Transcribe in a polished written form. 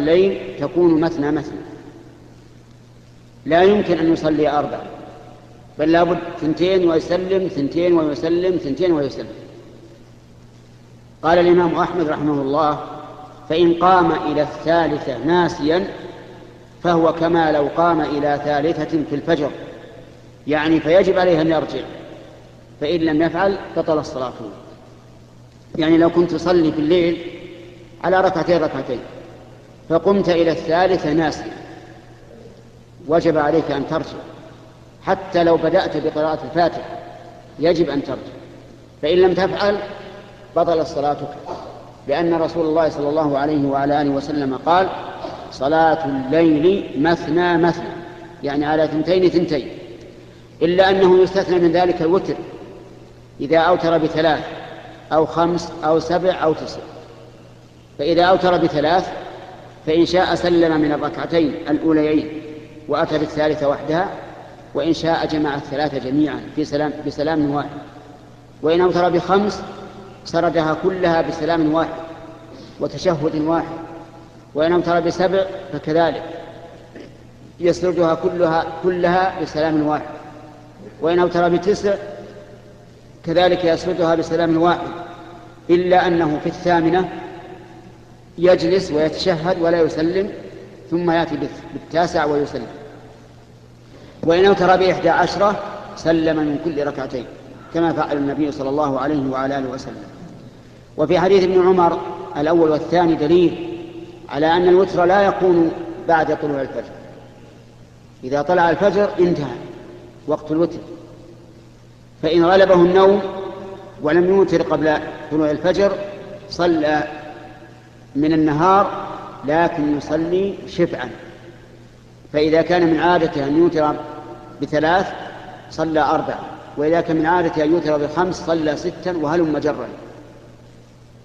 الليل تكون مثنى مثنى، لا يمكن أن يصلي 4، بل لابد 2 ويسلم، 2 ويسلم، 2 ويسلم. قال الإمام أحمد رحمه الله: فإن قام إلى الثالثة ناسيا فهو كما لو قام إلى ثالثة في الفجر، يعني فيجب عليه أن يرجع، فإن لم يفعل بطل الصلاة. يعني لو كنت تصلي في الليل على ركعتين فقمت إلى الثالثة ناسيا وجب عليك أن ترجع، حتى لو بدأت بقراءة الفاتحة يجب أن ترجع، فإن لم تفعل بطل صلاتك، لأن رسول الله صلى الله عليه وعلى آله وسلم قال: صلاة الليل مثنى مثنى، يعني على 2 إلا أنه يستثنى من ذلك الوتر، إذا أوتر ب3 أو 5 أو 7 أو 9، فإذا أوتر ب3 فإن شاء سلم من الركعتين الأوليين وأتى بالثالثة وحدها، وإن شاء جمع ال3 جميعا بسلام واحد، وإن أوتر ب5 سردها كلها بسلام واحد وتشهد واحد، وإن أوتر ب7 فكذلك يسردها كلها بسلام واحد، وإن أوتر ب9 كذلك يسردها بسلام واحد، إلا أنه في 8 يجلس ويتشهد ولا يسلم، ثم يأتي ب9 ويسلم. وإن أوتر ب11 سلم من كل ركعتين، كما فعل النبي صلى الله عليه وعلى آله وسلم. وفي حديث ابن عمر الأول والثاني دليل على أن الوتر لا يكون بعد طلوع الفجر، إذا طلع الفجر انتهى وقت الوتر، فإن غلبه النوم ولم يوتر قبل طلوع الفجر صلى من النهار لكن يصلي شفعا، فإذا كان من عادته أن يوتر ب3 صلى 4، وإذا كان من عادته أن يوتر ب5 صلى 6، وهلم جرا.